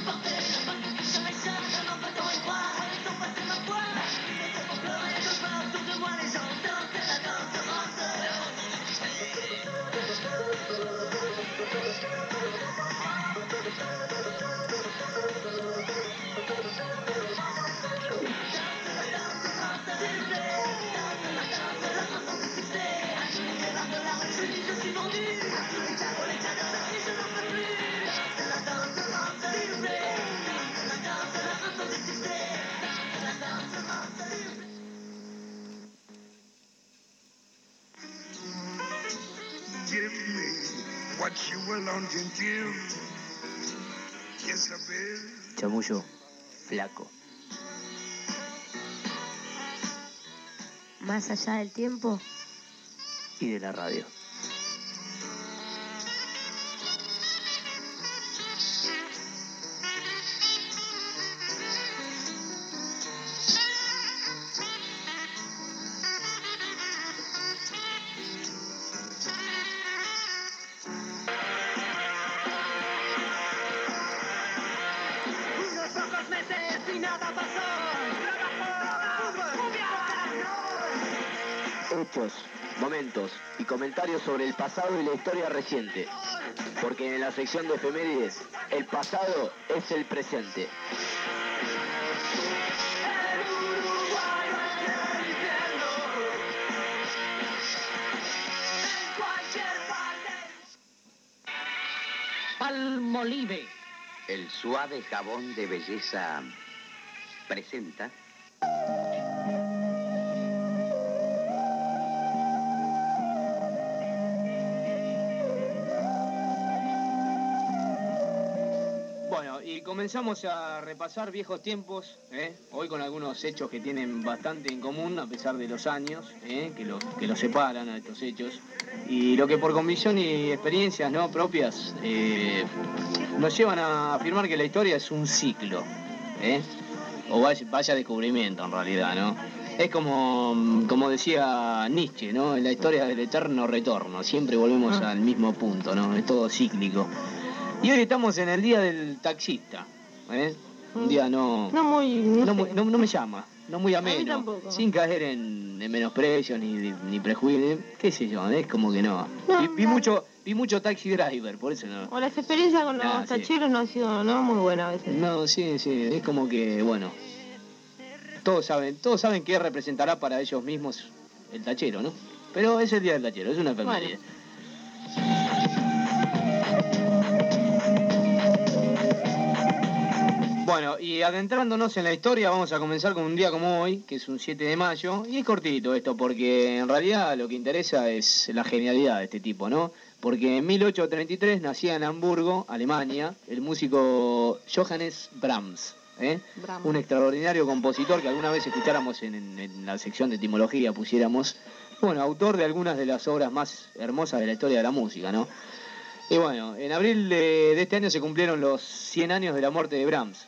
Give me what you alone can give. Yes, I will. Chamullo flaco. Más allá del tiempo Y de la radio. Hechos, momentos y comentarios sobre el pasado y la historia reciente. Porque en la sección de efemérides, el pasado es el presente. Palmolive, el suave jabón de belleza, presenta. Bueno, y comenzamos a repasar viejos tiempos, hoy con algunos hechos que tienen bastante en común a pesar de los años, que los separan a estos hechos. Y lo que por convicción y experiencias no propias nos llevan a afirmar que la historia es un ciclo, o vaya descubrimiento en realidad, ¿no? Es como decía Nietzsche, ¿no? En la historia del eterno retorno, siempre volvemos al mismo punto, ¿no? Es todo cíclico. Y hoy estamos en el día del taxista, un día no me llama, no muy ameno, sin caer en menosprecios ni prejuicios, qué sé yo, es como que no. Vi mucho taxi driver, por eso no. O las experiencias con los tacheros no han sido muy buenas a veces. No, sí, es como que, bueno, todos saben qué representará para ellos mismos el tachero, ¿no? Pero es el día del tachero, es una enfermería. Bueno, y adentrándonos en la historia, vamos a comenzar con un día como hoy, que es un 7 de mayo, y es cortito esto, porque en realidad lo que interesa es la genialidad de este tipo, ¿no? Porque en 1833 nacía en Hamburgo, Alemania, el músico Johannes Brahms, un extraordinario compositor que alguna vez escucháramos en la sección de etimología, pusiéramos, bueno, autor de algunas de las obras más hermosas de la historia de la música, ¿no? Y bueno, en abril de este año se cumplieron los 100 años de la muerte de Brahms,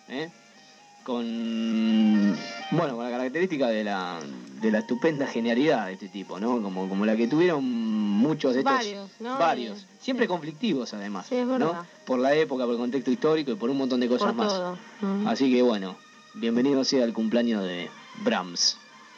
con la característica de la estupenda genialidad de este tipo, ¿no? Como la que tuvieron muchos de estos... Varios, ¿no? Varios, siempre conflictivos además, sí, es verdad, ¿no? Por la época, por el contexto histórico y por un montón de cosas por más. todo. Así que bueno, bienvenido sea al cumpleaños de Brahms.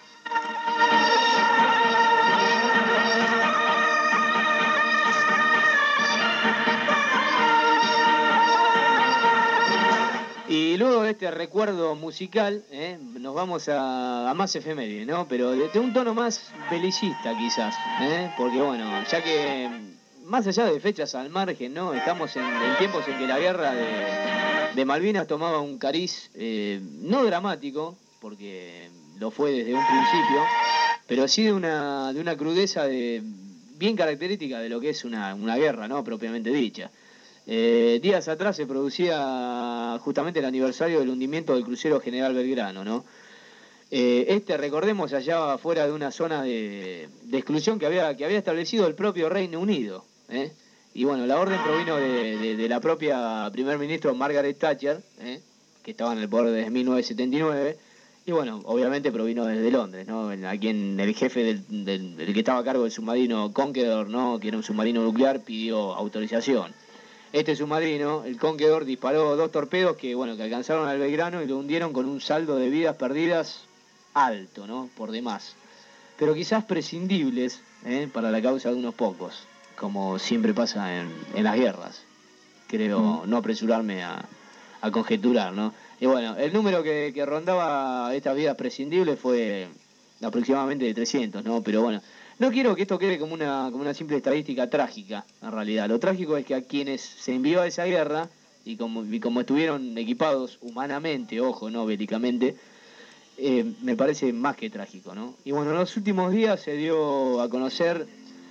Y luego de este recuerdo musical, nos vamos a más efemérides, ¿no? Pero de un tono más belicista quizás, porque bueno, ya que más allá de fechas al margen, ¿no? Estamos en tiempos en que la guerra de Malvinas tomaba un cariz no dramático, porque lo fue desde un principio, pero sí de una crudeza bien característica de lo que es una guerra, ¿no? Propiamente dicha. Días atrás se producía justamente el aniversario del hundimiento del crucero General Belgrano, ¿no? Recordemos, se hallaba fuera de una zona de exclusión que había establecido el propio Reino Unido, Y bueno, la orden provino de la propia primer ministro Margaret Thatcher, que estaba en el poder desde 1979, y bueno, obviamente provino desde Londres, ¿no? A quien el jefe del que estaba a cargo del submarino Conqueror, ¿no? Que era un submarino nuclear, pidió autorización. Este submarino, el Conqueror, disparó 2 torpedos que alcanzaron al Belgrano y lo hundieron con un saldo de vidas perdidas alto, ¿no? Por demás. Pero quizás prescindibles, para la causa de unos pocos, como siempre pasa en las guerras. Creo no apresurarme a conjeturar, ¿no? Y bueno, el número que rondaba estas vidas prescindibles fue aproximadamente de 300, ¿no? Pero bueno, no quiero que esto quede como una simple estadística trágica, en realidad. Lo trágico es que a quienes se envió a esa guerra, y como estuvieron equipados humanamente, ojo, no bélicamente, me parece más que trágico, ¿no? Y bueno, en los últimos días se dio a conocer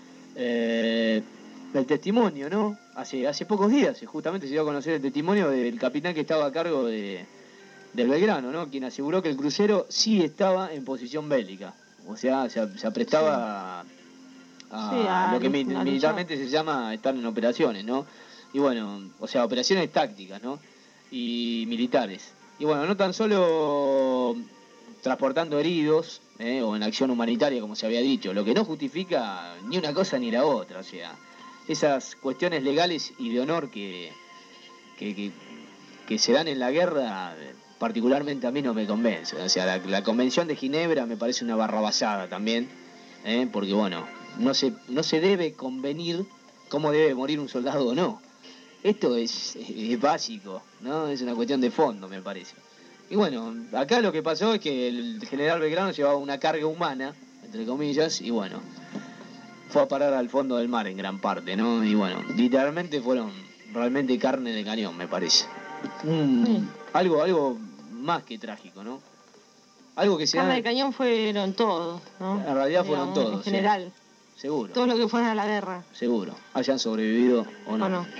el testimonio, ¿no? Hace pocos días justamente se dio a conocer el testimonio del capitán que estaba a cargo del Belgrano, ¿no? Quien aseguró que el crucero sí estaba en posición bélica. O sea, se aprestaba a lo que militarmente se llama estar en operaciones, ¿no? Y bueno, o sea, operaciones tácticas, ¿no? Y militares. Y bueno, no tan solo transportando heridos, o en acción humanitaria, como se había dicho, lo que no justifica ni una cosa ni la otra, o sea, esas cuestiones legales y de honor que se dan en la guerra, particularmente a mí no me convence. O sea, la Convención de Ginebra me parece una barrabasada también, porque bueno, no se debe convenir cómo debe morir un soldado o no. Esto es básico, ¿no? Es una cuestión de fondo, me parece. Y bueno, acá lo que pasó es que el general Belgrano llevaba una carga humana, entre comillas, y bueno, fue a parar al fondo del mar en gran parte, ¿no? Y bueno, literalmente fueron realmente carne de cañón, me parece. Algo más que trágico, ¿no? Algo que se carne de cañón fueron todos, ¿no? En realidad fueron todos. En general. Sí. Seguro. Todos los que fueron a la guerra. Seguro. Hayan sobrevivido o no. ¿O no?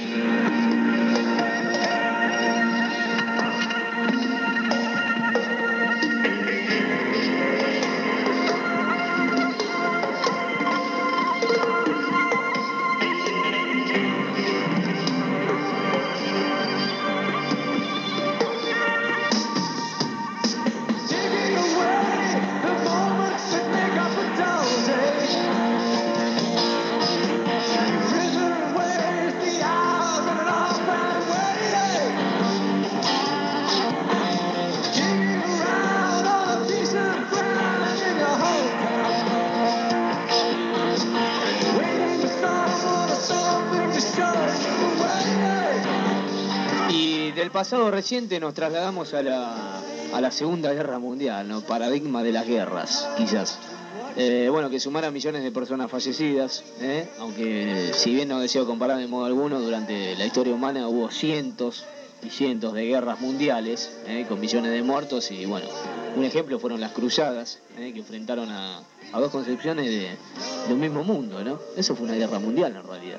Del pasado reciente nos trasladamos a la Segunda Guerra Mundial, ¿no? Paradigma de las guerras, quizás. Que sumara millones de personas fallecidas, aunque si bien no deseo comparar de modo alguno, durante la historia humana hubo cientos y cientos de guerras mundiales, con millones de muertos, y bueno, un ejemplo fueron las cruzadas, que enfrentaron a dos concepciones de un mismo mundo, ¿no? Eso fue una guerra mundial en realidad.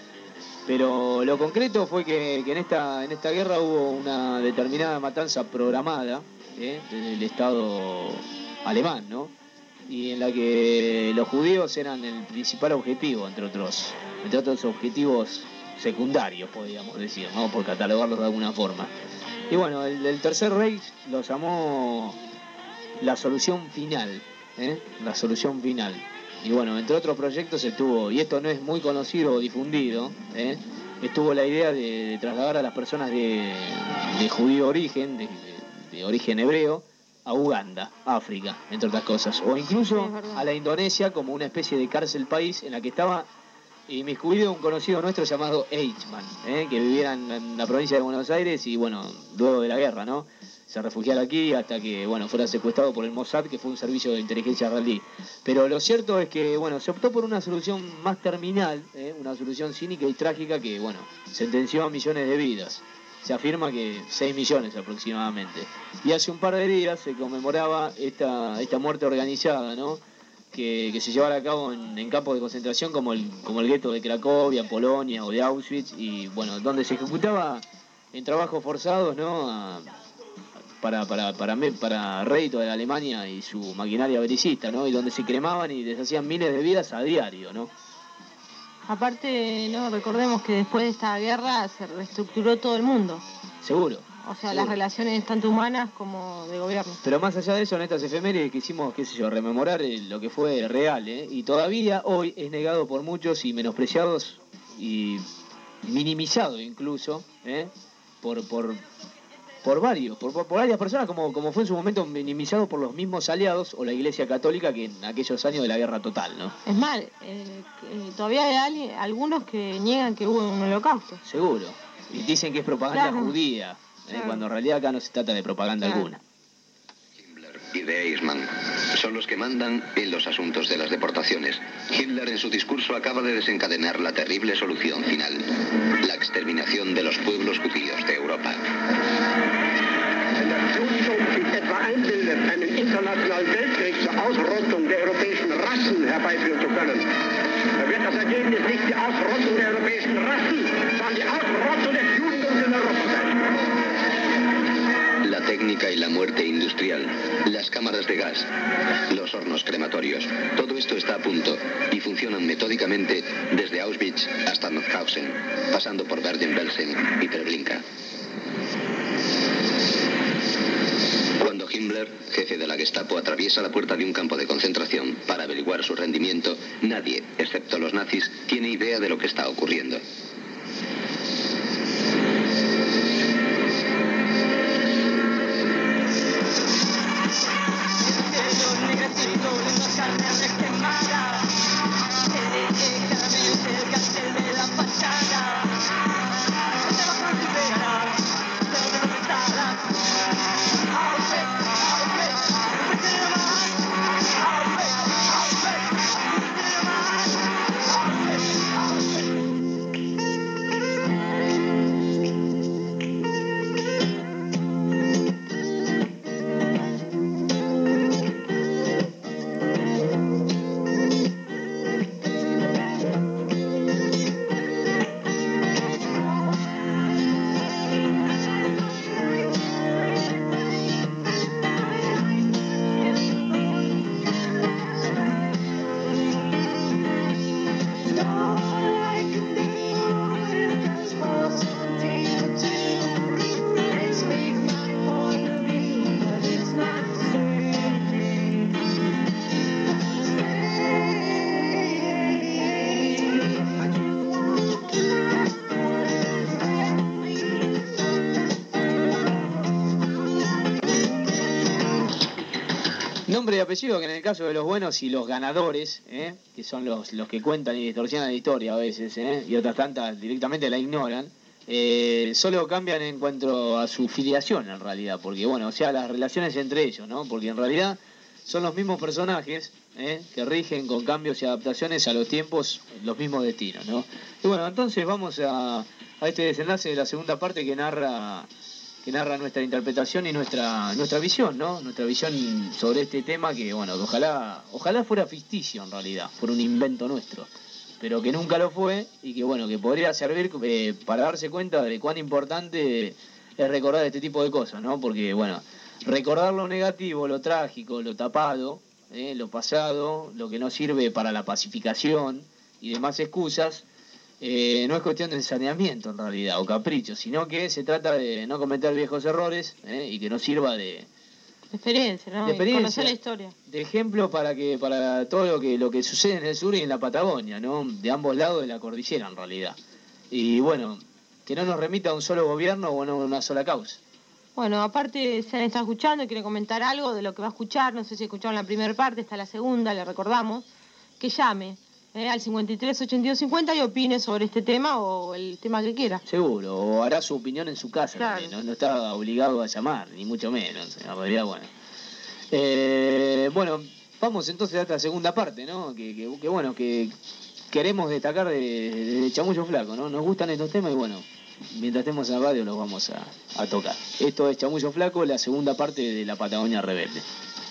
Pero lo concreto fue que en esta guerra hubo una determinada matanza programada, desde el Estado alemán, ¿no? Y en la que los judíos eran el principal objetivo, entre otros objetivos secundarios, podríamos decir, ¿no? Por catalogarlos de alguna forma. Y bueno, el Tercer Reich lo llamó la solución final, la solución final. Y bueno, entre otros proyectos estuvo, y esto no es muy conocido o difundido, estuvo la idea de trasladar a las personas de judío origen, de origen hebreo, a Uganda, África, entre otras cosas. O incluso a la Indonesia como una especie de cárcel país en la que estaba inmiscuido un conocido nuestro llamado Eichmann, que vivía en la provincia de Buenos Aires y bueno, luego de la guerra, ¿no? Se refugiara aquí hasta que, bueno, fuera secuestrado por el Mossad, que fue un servicio de inteligencia israelí. Pero lo cierto es que, bueno, se optó por una solución más terminal, una solución cínica y trágica que, bueno, sentenció a millones de vidas. Se afirma que 6 millones aproximadamente. Y hace un par de días se conmemoraba esta muerte organizada, ¿no? Que se llevara a cabo en campos de concentración como el gueto de Cracovia, Polonia o de Auschwitz, y, bueno, donde se ejecutaba en trabajos forzados, ¿no? Para rédito de la Alemania y su maquinaria belicista, ¿no? Y donde se cremaban y deshacían miles de vidas a diario, ¿no? Aparte, no recordemos que después de esta guerra se reestructuró todo el mundo. Seguro. O sea, las relaciones tanto humanas como de gobierno. Pero más allá de eso, en estas efemérides quisimos, rememorar lo que fue real, y todavía hoy es negado por muchos y menospreciados y minimizado incluso, por varias personas, como fue en su momento minimizado por los mismos aliados o la Iglesia Católica que en aquellos años de la guerra total, ¿no? Es más, todavía hay algunos que niegan que hubo un holocausto. Seguro. Y dicen que es propaganda judía, cuando en realidad acá no se trata de propaganda alguna. Himmler y de Eichmann son los que mandan en los asuntos de las deportaciones. Hitler en su discurso acaba de desencadenar la terrible solución final: la exterminación de los pueblos judíos de Europa. sich etwa einbildet, einen internationalen Weltkrieg zur Ausrottung der europäischen Rassen herbeiführen zu können, dann wird das Ergebnis nicht die Ausrottung der europäischen Rassen, sondern die Ausrottung des Judentums in Europa sein. La técnica y la muerte industrial, las cámaras de gas, los hornos crematorios, todo esto está a punto y funcionan metódicamente desde Auschwitz hasta Mauthausen, pasando por Bergen-Belsen y Treblinka. Cuando Himmler, jefe de la Gestapo, atraviesa la puerta de un campo de concentración para averiguar su rendimiento, nadie, excepto los nazis, tiene idea de lo que está ocurriendo. Nombre y apellido que en el caso de los buenos y los ganadores, que son los que cuentan y distorsionan la historia a veces, y otras tantas directamente la ignoran, solo cambian en cuanto a su filiación en realidad, porque bueno, o sea, las relaciones entre ellos, ¿no? Porque en realidad son los mismos personajes que rigen con cambios y adaptaciones a los tiempos los mismos destinos, ¿no? Y bueno, entonces vamos a este desenlace de la segunda parte que narra nuestra interpretación y nuestra visión, ¿no? Nuestra visión sobre este tema que, bueno, que ojalá fuera ficticio en realidad, fuera un invento nuestro, pero que nunca lo fue y que, bueno, que podría servir para darse cuenta de cuán importante es recordar este tipo de cosas, ¿no? Porque, bueno, recordar lo negativo, lo trágico, lo tapado, lo pasado, lo que no sirve para la pacificación y demás excusas, no es cuestión de ensaneamiento en realidad o capricho, sino que se trata de no cometer viejos errores y que nos sirva de experiencia, ¿no? De experiencia, conocer la historia. De ejemplo para todo lo que sucede en el sur y en la Patagonia, ¿no? De ambos lados de la cordillera en realidad. Y bueno, que no nos remita a un solo gobierno o a una sola causa. Bueno, aparte se han estado escuchando, quiere comentar algo de lo que va a escuchar, no sé si escucharon la primera parte, está la segunda, le recordamos, que llame al 53-82-50 y opine sobre este tema o el tema que quiera. Seguro, o hará su opinión en su casa, claro. No está obligado a llamar, ni mucho menos, en realidad, bueno. Bueno, vamos entonces a esta segunda parte, ¿no? Que bueno, que queremos destacar de Chamullo Flaco, ¿no? Nos gustan estos temas y bueno, mientras estemos en la radio los vamos a tocar. Esto es Chamullo Flaco, la segunda parte de la Patagonia Rebelde.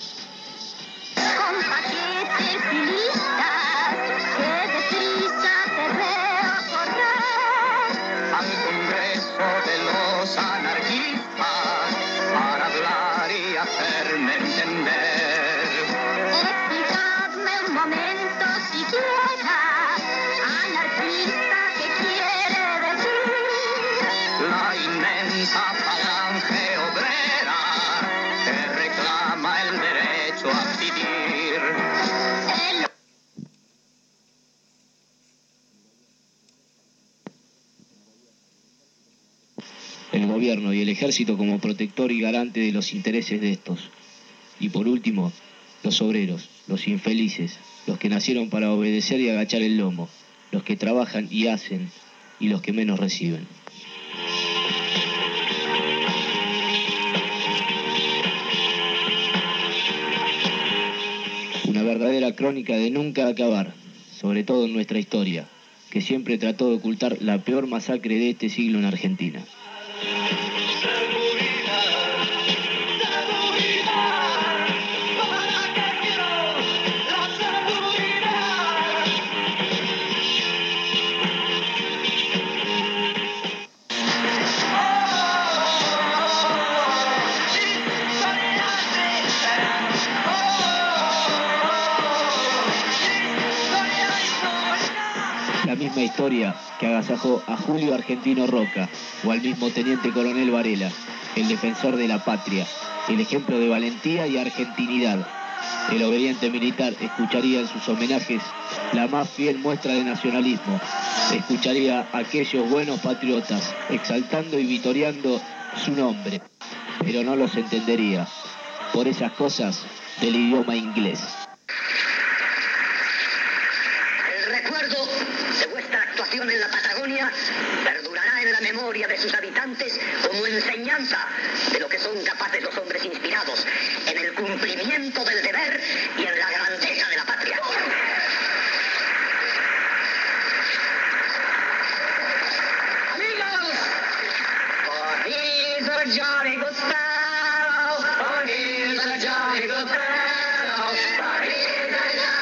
De los anarquistas para hablar y hacerme entender. Explicadme un momento siquiera, anarquista, ¿qué quiere decir? La inmensa falange obrera que reclama el derecho el gobierno y el ejército como protector y garante de los intereses de estos. Y por último, los obreros, los infelices, los que nacieron para obedecer y agachar el lomo, los que trabajan y hacen, y los que menos reciben. Una verdadera crónica de nunca acabar, sobre todo en nuestra historia, que siempre trató de ocultar la peor masacre de este siglo en Argentina. La misma historia que agasajó a Julio Argentino Roca o al mismo teniente coronel Varela, el defensor de la patria, el ejemplo de valentía y argentinidad. El obediente militar escucharía en sus homenajes la más fiel muestra de nacionalismo, escucharía a aquellos buenos patriotas exaltando y vitoreando su nombre, pero no los entendería por esas cosas del idioma inglés. En la Patagonia perdurará en la memoria de sus habitantes como enseñanza de lo que son capaces los hombres inspirados en el cumplimiento del deber y en la grandeza de la patria. Amigos, oh, he's a jolly good fellow, oh, he's a jolly good fellow, oh, he's a jolly good fellow.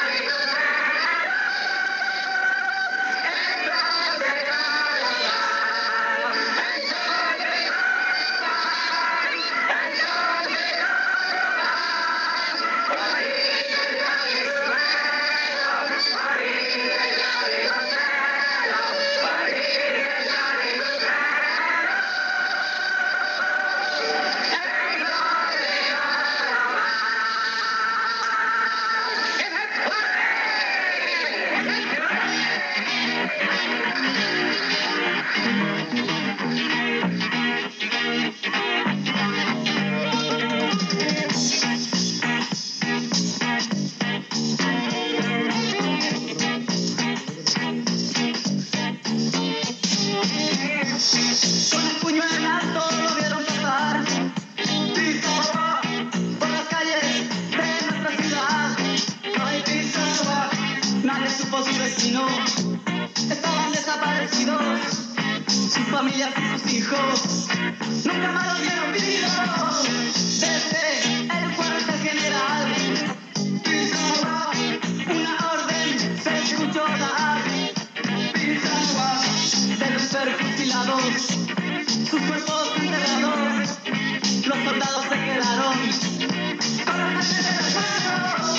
Estaban desaparecidos, sus familias y sus hijos nunca más los vieron vivos. Desde el cuartel general Pisagua, una orden se escuchó dar. Pisagua, deben ser fusilados, sus cuerpos enterrados. Los soldados se quedaron con la sangre de las manos.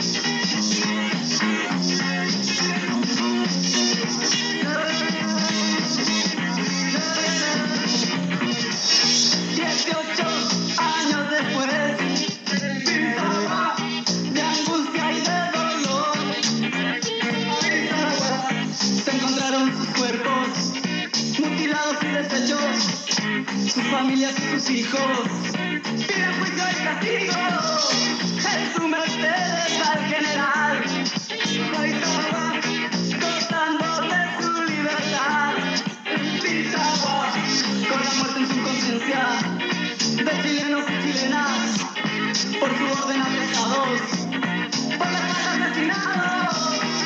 18 años después, Pisagua, de angustia y de dolor, Pisagua, se encontraron sus cuerpos mutilados y deshechos, sus familias y sus hijos piden juicio y castigo. En su merced al general Pisagua, gozando de su libertad. Pisagua, con la muerte en su conciencia de chilenos y chilenas, por su orden apresados, por la paz asesinados.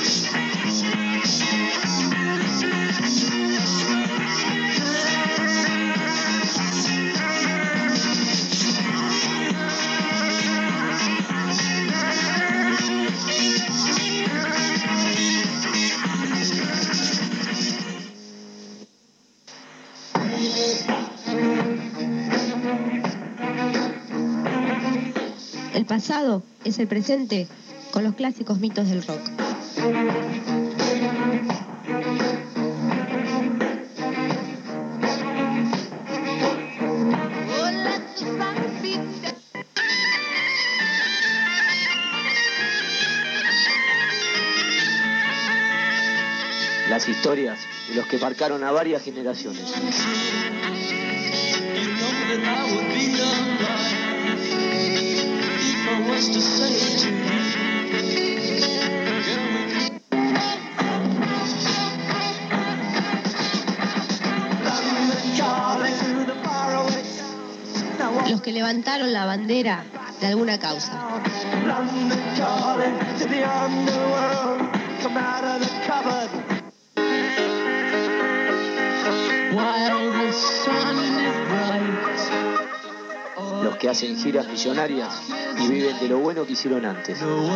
El pasado es el presente con los clásicos mitos del rock. Las historias de los que marcaron a varias generaciones. that I would be done right if I was to say to you, Los que levantaron la bandera de alguna causa. Los que hacen giras millonarias y viven de lo bueno que hicieron antes.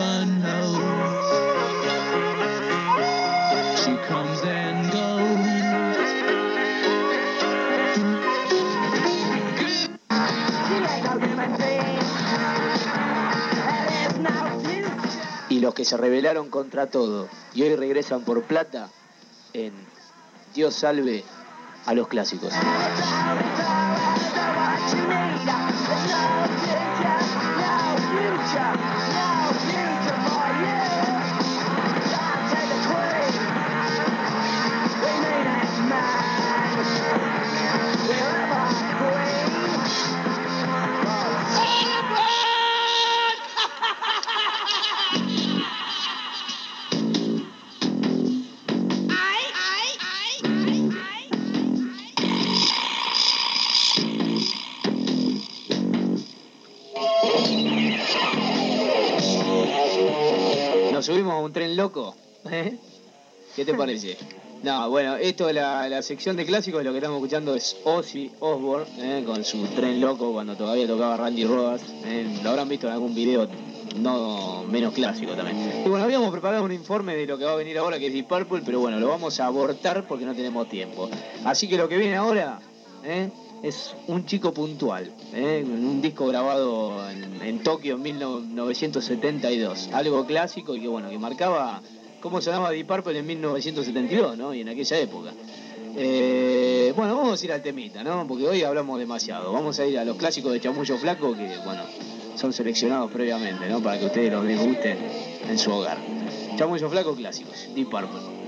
Y los que se rebelaron contra todo y hoy regresan por plata en Dios salve a los clásicos. ¿Nos subimos a un tren loco? ¿Eh? ¿Qué te parece? No, bueno, esto de la sección de clásicos, lo que estamos escuchando es Ozzy Osbourne, con su tren loco cuando todavía tocaba Randy Rhoads. Lo habrán visto en algún video no menos clásico también. Y bueno, habíamos preparado un informe de lo que va a venir ahora, que es Deep Purple, pero bueno, lo vamos a abortar porque no tenemos tiempo. Así que lo que viene ahora es un chico puntual, un disco grabado en Tokio en 1972, algo clásico y que bueno, que marcaba cómo sonaba Deep Purple en 1972, ¿no? Y en aquella época. Bueno, vamos a ir al temita, ¿no? Porque hoy hablamos demasiado. Vamos a ir a los clásicos de Chamullo Flaco, que bueno, son seleccionados previamente, ¿no? Para que ustedes los degusten en su hogar. Chamullo Flaco clásicos, Deep Purple.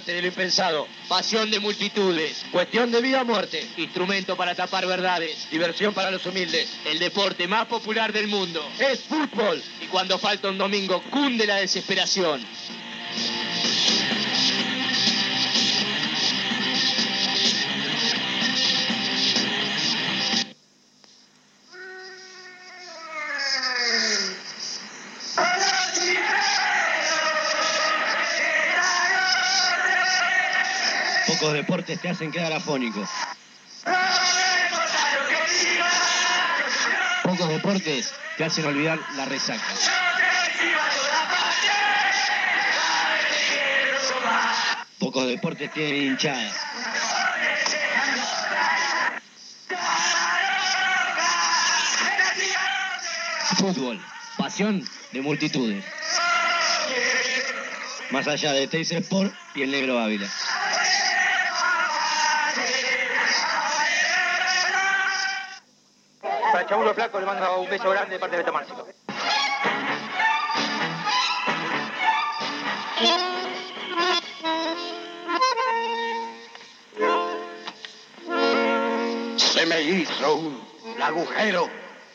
arte de lo impensado, pasión de multitudes, cuestión de vida o muerte, instrumento para tapar verdades, diversión para los humildes, el deporte más popular del mundo, es fútbol. Y cuando falta un domingo, cunde la desesperación. Pocos deportes te hacen quedar afónico. Pocos deportes te hacen olvidar la resaca. Pocos deportes tienen hinchadas. Fútbol, pasión de multitudes. Más allá de Teis Sport y el Negro Ávila. Para Chabulo Flaco le manda un beso grande de parte de Beto Márcico. Se me hizo un agujero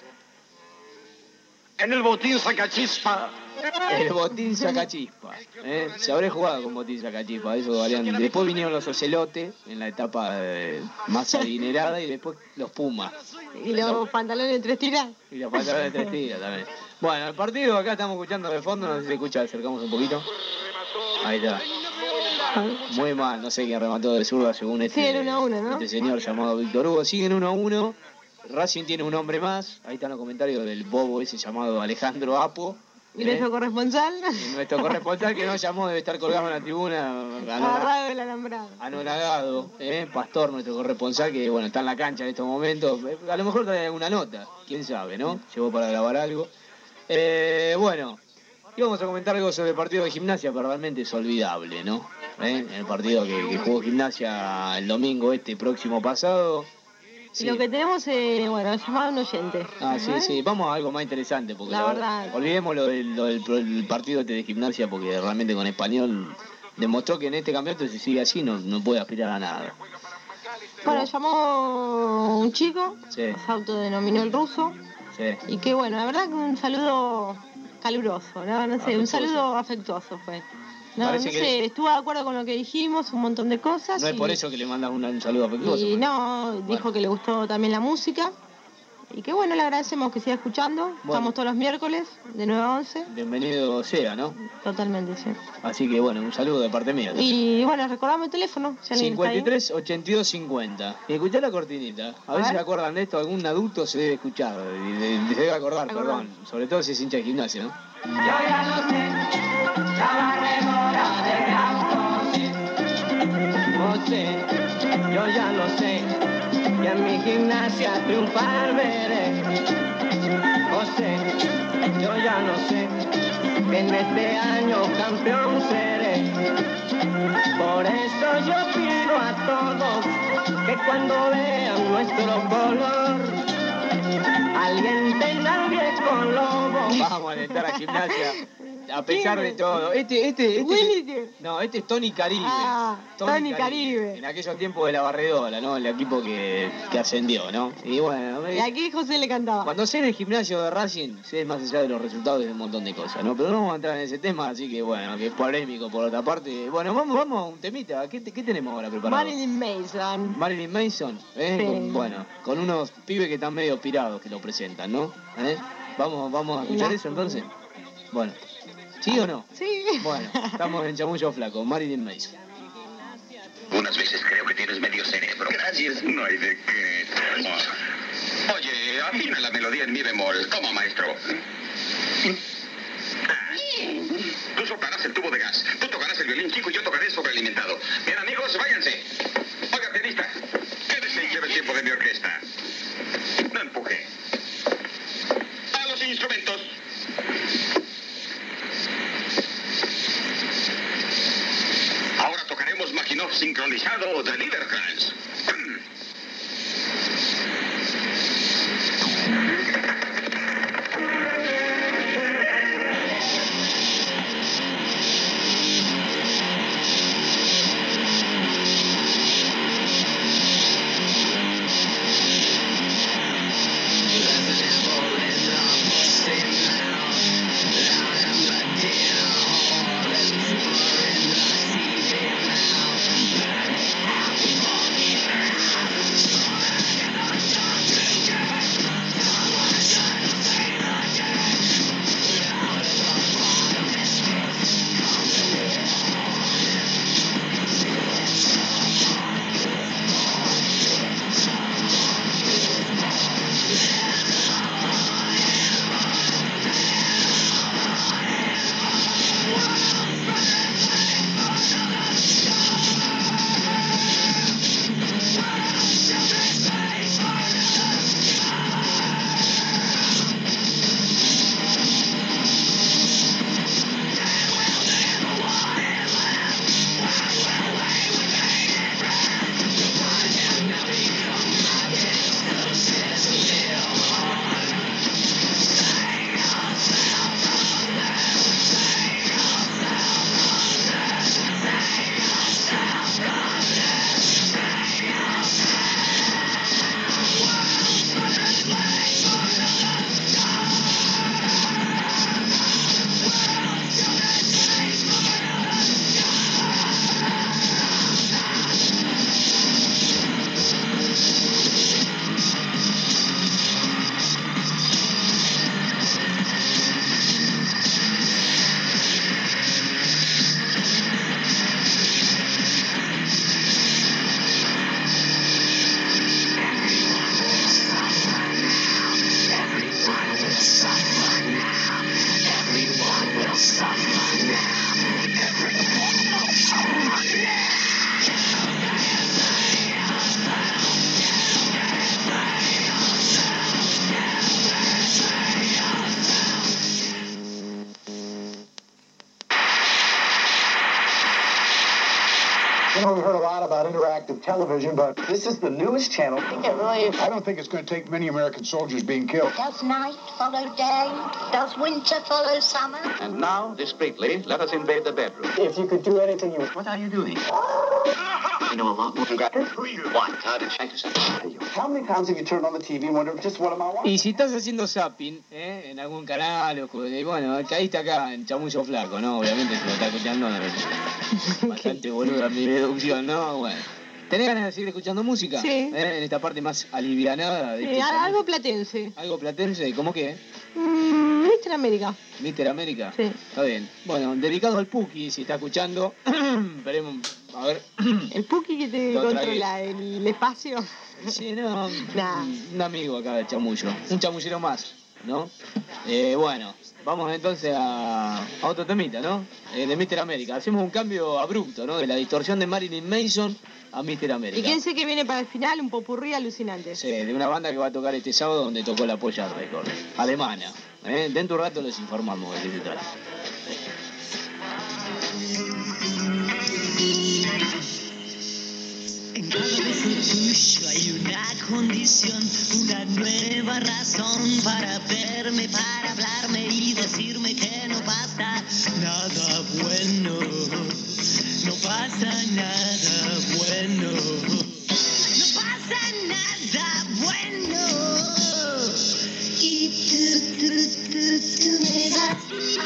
en el botín sacachispa. El botín sacachispa. Se habré jugado con botín sacachispa. Eso valían. Después vinieron los ocelotes en la etapa más adinerada y después los pumas. Y los pantalones de 3 tiras. Y los pantalones de 3 tiras también. Bueno, el partido acá estamos escuchando de fondo. No sé si se escucha, acercamos un poquito. Ahí está. Muy mal, no sé quién remató de zurda según Sí, el 1-1, ¿no? este señor llamado Víctor Hugo. Siguen 1-1. Racing tiene un hombre más. Ahí están los comentarios del bobo ese llamado Alejandro Apo. Y nuestro corresponsal. Y nuestro corresponsal que nos llamó debe estar colgado en la tribuna. Agarrado del alambrado. Anonadado. Pastor, nuestro corresponsal, que bueno, está en la cancha en estos momentos. A lo mejor trae alguna nota. Quién sabe, ¿no? Llegó para grabar algo. Bueno, íbamos a comentar algo sobre el partido de Gimnasia, pero realmente es olvidable, ¿no? El partido que jugó Gimnasia el domingo próximo pasado. Sí. Lo que tenemos es, bueno, llamado a un oyente. Sí. Vamos a algo más interesante, porque la verdad. Olvidemos lo del partido de Gimnasia, porque realmente con Español demostró que en este campeonato, si sigue así, no puede aspirar a nada. Bueno, llamó un chico, se autodenominó el ruso. Sí. Y que bueno, la verdad que un saludo caluroso, no sé, un saludo afectuoso fue. No sé, estuvo de acuerdo con lo que dijimos, un montón de cosas. No es por eso que le mandas un saludo afectuoso. Y no, dijo que le gustó también la música. Y que bueno, le agradecemos que siga escuchando. Bueno. Estamos todos los miércoles, de 9 a 11. Bienvenido sea, ¿no? Totalmente, sí. Así que bueno, un saludo de parte mía. Y bueno, recordamos el teléfono. Si 53 82 50. Y escuchá la cortinita. A ver si se acuerdan de esto. Algún adulto se debe escuchar. Se debe acordar, perdón. Sobre todo si es hincha de Gimnasia, ¿no? Yo ya lo sé, la barredora de autos. José, yo ya lo sé, que en mi Gimnasia triunfar veré. José, yo ya lo sé, que en este año campeón seré. Por eso yo pido a todos que cuando vean nuestro color, alguien tenga el viejo lobo. Vamos a alentar a Gimnasia. A pesar de todo. Este es Tony Caribe. Tony Caribe. En aquellos tiempos de la Barredola, ¿no? El equipo que ascendió, ¿no? Y bueno. Y aquí José le cantaba. Cuando sé en el gimnasio de Racing, sé más allá de los resultados de un montón de cosas, ¿no? Pero no vamos a entrar en ese tema, así que bueno, que es polémico por otra parte. Bueno, vamos a un temita. ¿Qué tenemos ahora preparado? Marilyn Manson. Sí. Con unos pibes que están medio pirados que lo presentan, ¿no? Vamos a escuchar eso entonces. Bueno. ¿Sí o no? Sí. Bueno, estamos en Chamullo Flaco, Marilyn Manson. Unas veces creo que tienes medio cerebro. Gracias. No hay de qué. Oye, afina la melodía en mi bemol. Toma, maestro. Tú soplarás el tubo de gas. Tú tocarás el violín chico y yo tocaré el sobrealimentado. Bien, amigos, váyanse. Oiga, pianista, quédese y lleve el tiempo de mi orquesta. No empuje. A los instrumentos. Ahora tocaremos Makinov sincronizado de Liederkranz. about interactive television, but this is the newest channel. I don't think it's going to take many American soldiers being killed. Does night follow day? Does winter follow summer? And now, discreetly, let us invade the bedroom. If you could do anything you... What are you doing? I know a lot more. Who are you? What? How did you How many times have you turned on the TV and wondered just what am I watching? Y si estás haciendo zapping, en algún canal, o bueno, caíste acá en Chamullo Flaco, ¿no? Obviamente se lo está escuchando, bastante boluda mi deducción, ¿no? Bueno. ¿Tenés ganas de seguir escuchando música? Sí. En esta parte más alivianada de Algo platense. ¿Algo platense? ¿Cómo qué? Mr. América. ¿Mr. América? Sí. Está bien. Bueno, dedicado al Puki, si está escuchando. Veremos, a ver. ¿El Puki que te controla el espacio? Sí, no. Nah. Un amigo acá de Chamullo. Un chamullero más, ¿no? Bueno, vamos entonces a otro temita, ¿no? De Mr. América. Hacemos un cambio abrupto, ¿no? De la distorsión de Marilyn Manson a Mr. América. Y quién sé que viene para el final, un popurrí alucinante. Sí, de una banda que va a tocar este sábado donde tocó la Polla Record. Alemana. Dentro de un rato les informamos de qué se trata. En cada beso tuyo hay una condición, una nueva razón para verme, para hablarme y decirme que no pasa nada bueno, no pasa nada bueno, no pasa nada bueno. Y tú me das.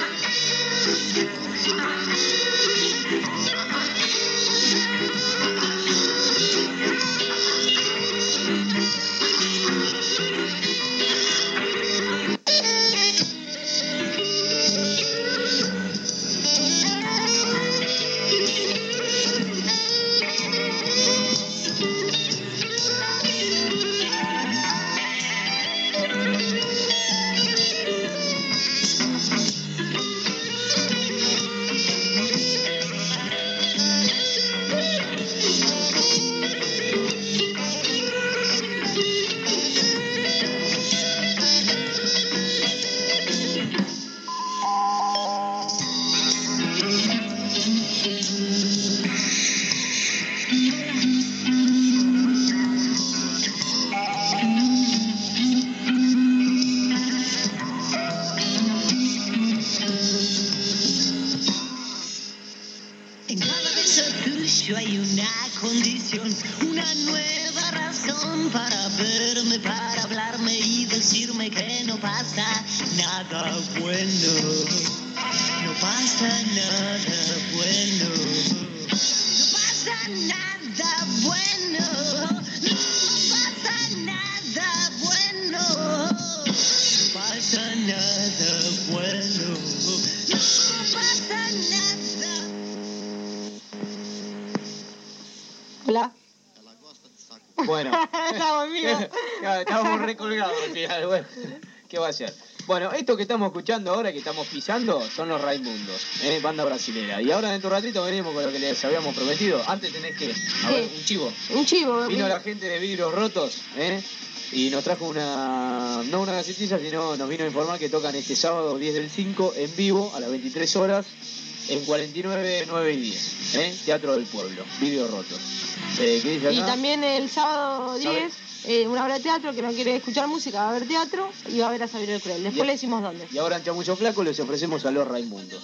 Hay una condición, una nueva razón para verme, para hablarme y decirme que no pasa nada bueno, no pasa nada bueno, no pasa nada bueno, no pasa nada bueno, no pasa nada bueno, no pasa nada. Hola. Bueno. Estamos vivos. Estábamos recolgados al final. Bueno, ¿qué va a ser? Bueno, esto que estamos escuchando ahora, que estamos pisando, son los Raimundos, banda brasilera. Y ahora dentro de un ratito venimos con lo que les habíamos prometido. Antes tenés que, a ver, un chivo. Un chivo. Vino la gente de Vidrios Rotos, y nos trajo no una gacetilla, sino nos vino a informar que tocan este sábado 10 del 5 en vivo a las 23 horas en 49, 9 y 10, Teatro del Pueblo, Vidrios Rotos. ¿Qué dice acá? Y también el sábado 10, una obra de teatro, que no quiere escuchar música, va a ver teatro y va a ver a Sabino el Cruel. Después le decimos dónde. Y ahora en Chamullo Flaco les ofrecemos a los Raimundos.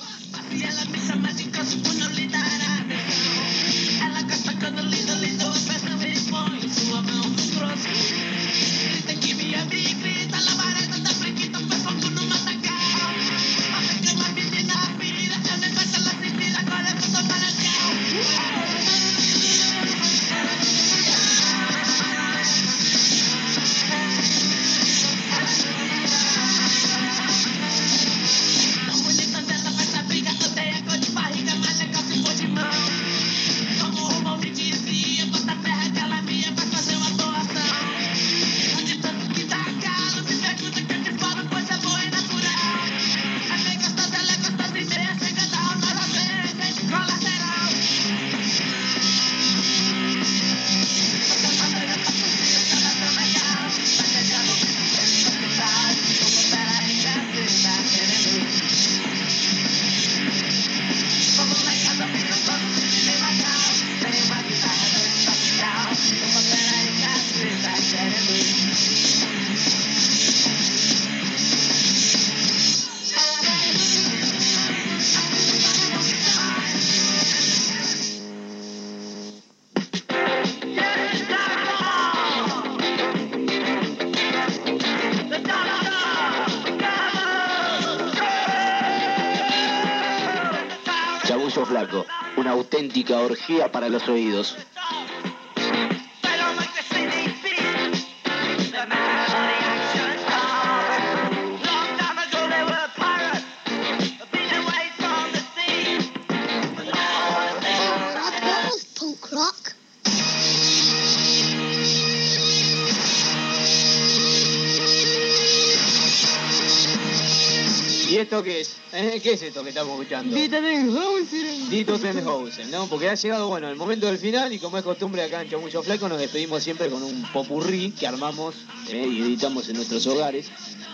Chamullo Flaco, una auténtica orgía para los oídos. ¿Y esto qué es? ¿Qué es esto que estamos escuchando? Dieter Denhausen. Dieter Denhausen, ¿no? Porque ha llegado, bueno, el momento del final y como es costumbre acá en Chamullo Flaco nos despedimos siempre con un popurrí que armamos y editamos en nuestros hogares.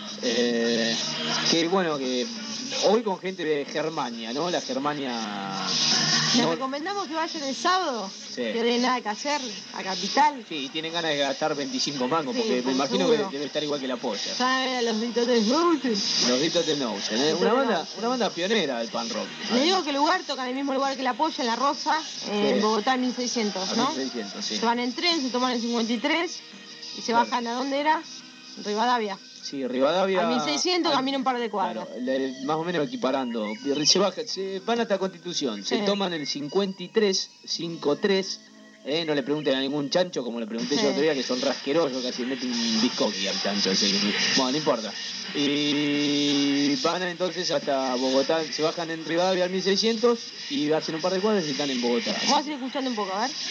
Que bueno, que hoy con gente de Germania, ¿no? La Germania... Les recomendamos que vayan el sábado, Sí. que no tienen nada que hacer, a Capital. Sí, tienen ganas de gastar 25 mangos, Sí, porque me por imagino seguro. que debe estar igual que la polla. Saben a los Dieter Denhausen. Los Dieter Denhausen, una banda pionera del pan rock. Le digo que el lugar toca en el mismo lugar que La Polla, en La Rosa, en Sí. Bogotá, 1600, ¿no? 1600, sí. Se van en tren, se toman el 53 y se Claro. bajan a dónde era, Rivadavia. Sí, Rivadavia... A 1600 camina un par de cuadras. Claro, más o menos equiparando. Se van hasta Constitución, se Sí. toman el 53. No le pregunten a ningún chancho, como le pregunté yo Sí. otro día, que son rasqueros, casi mete un biscoqui al chancho ese. Bueno, no importa. Y van entonces hasta Bogotá, se bajan en Rivadavia al 1600 y hacen un par de cuadras y están en Bogotá. Vamos a ir escuchando un poco, a ver.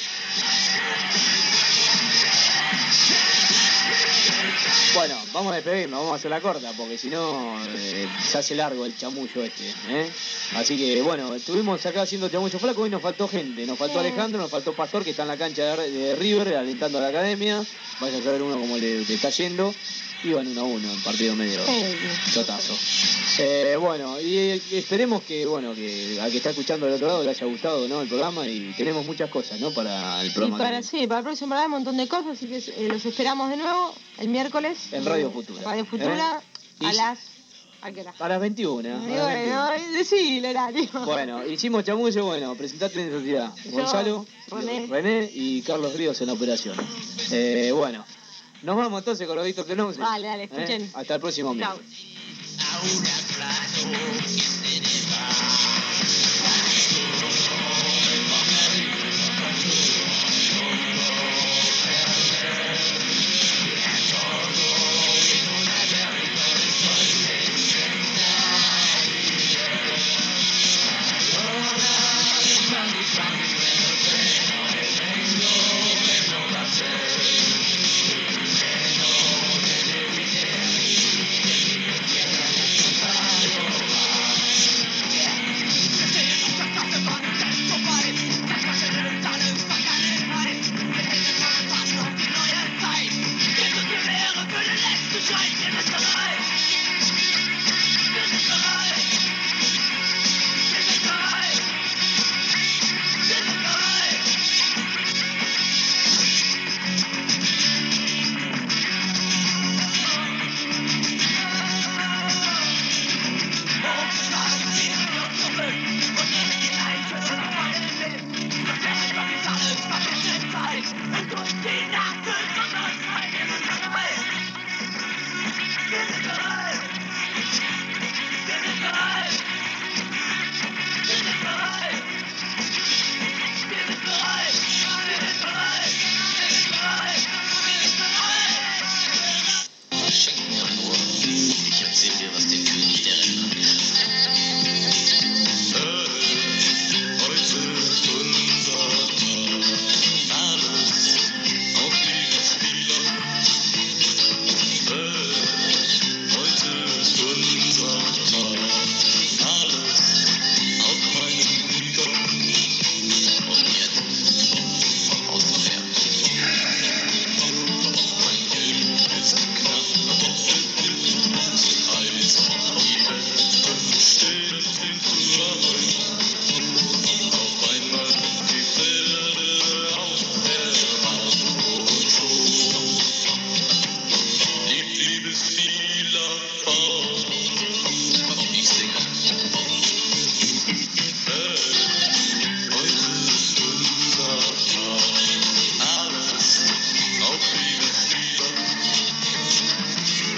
Bueno, vamos a despedirnos, vamos a hacer la corta, porque si no se hace largo el chamullo este. Así que bueno, estuvimos acá haciendo Chamullo Flaco, hoy nos faltó gente, nos faltó Alejandro, nos faltó Pastor, que está en la cancha de River, alentando a la academia. Vaya a saber uno cómo le está yendo. Iban 1-1 en partido medio chotazo. Bueno, y esperemos que, bueno, que al que está escuchando del otro lado le haya gustado, ¿no? El programa, y tenemos muchas cosas, ¿no? Para el Y programa. para el próximo programa un montón de cosas, así que los esperamos de nuevo el miércoles. En Radio Futura. Radio Futura, Y a las... ¿A qué hora? A las 21. Y a las bueno, 21. decí el horario. Bueno, hicimos chamullo, bueno, presentate en sociedad. Yo, Gonzalo, René. y Carlos Ríos en la operación. Bueno, nos vamos entonces con Rodito Denhausen. Dale, escuchen. Hasta el próximo mes. Chau.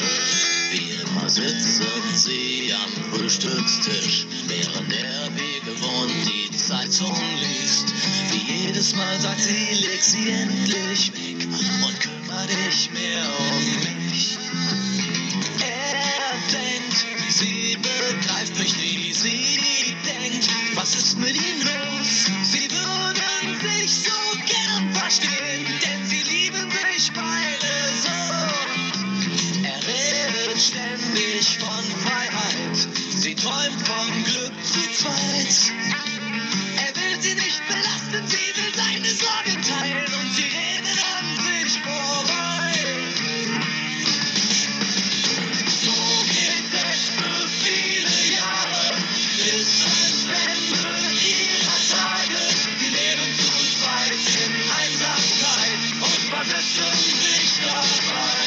Sitzen sie am Frühstückstisch, während der Wege gewohnt, die Zeitung liest. Wie jedes Mal sagt sie, leg sie endlich weg und kümmere dich mehr um mich. Er denkt, sie begreift mich nie, sie denkt, was ist mit ihnen los? Sie würden sich so gern verstehen, denn sie lieben sich beide so. Er redet ständig von Freiheit, sie träumt vom Glück zu zweit. Er will sie nicht belasten, sie will seine Sorgen teilen und sie reden an sich vorbei. So geht es für viele Jahre, bis ans Ende ihrer Tage. Sie leben zu zweit in Einsamkeit und vergessen sich dabei.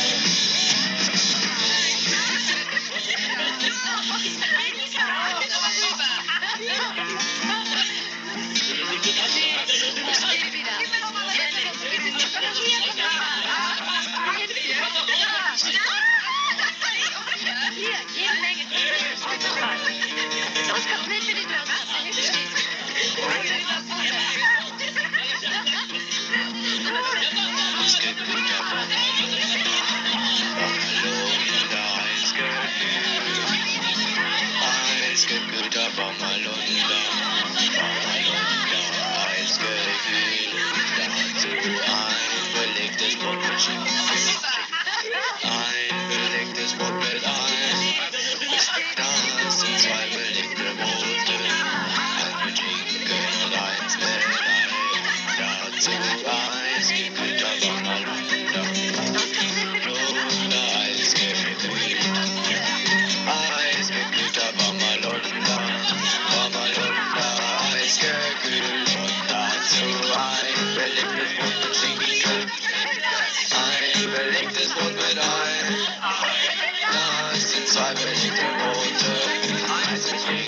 Zwei belegte Boote, Eis mit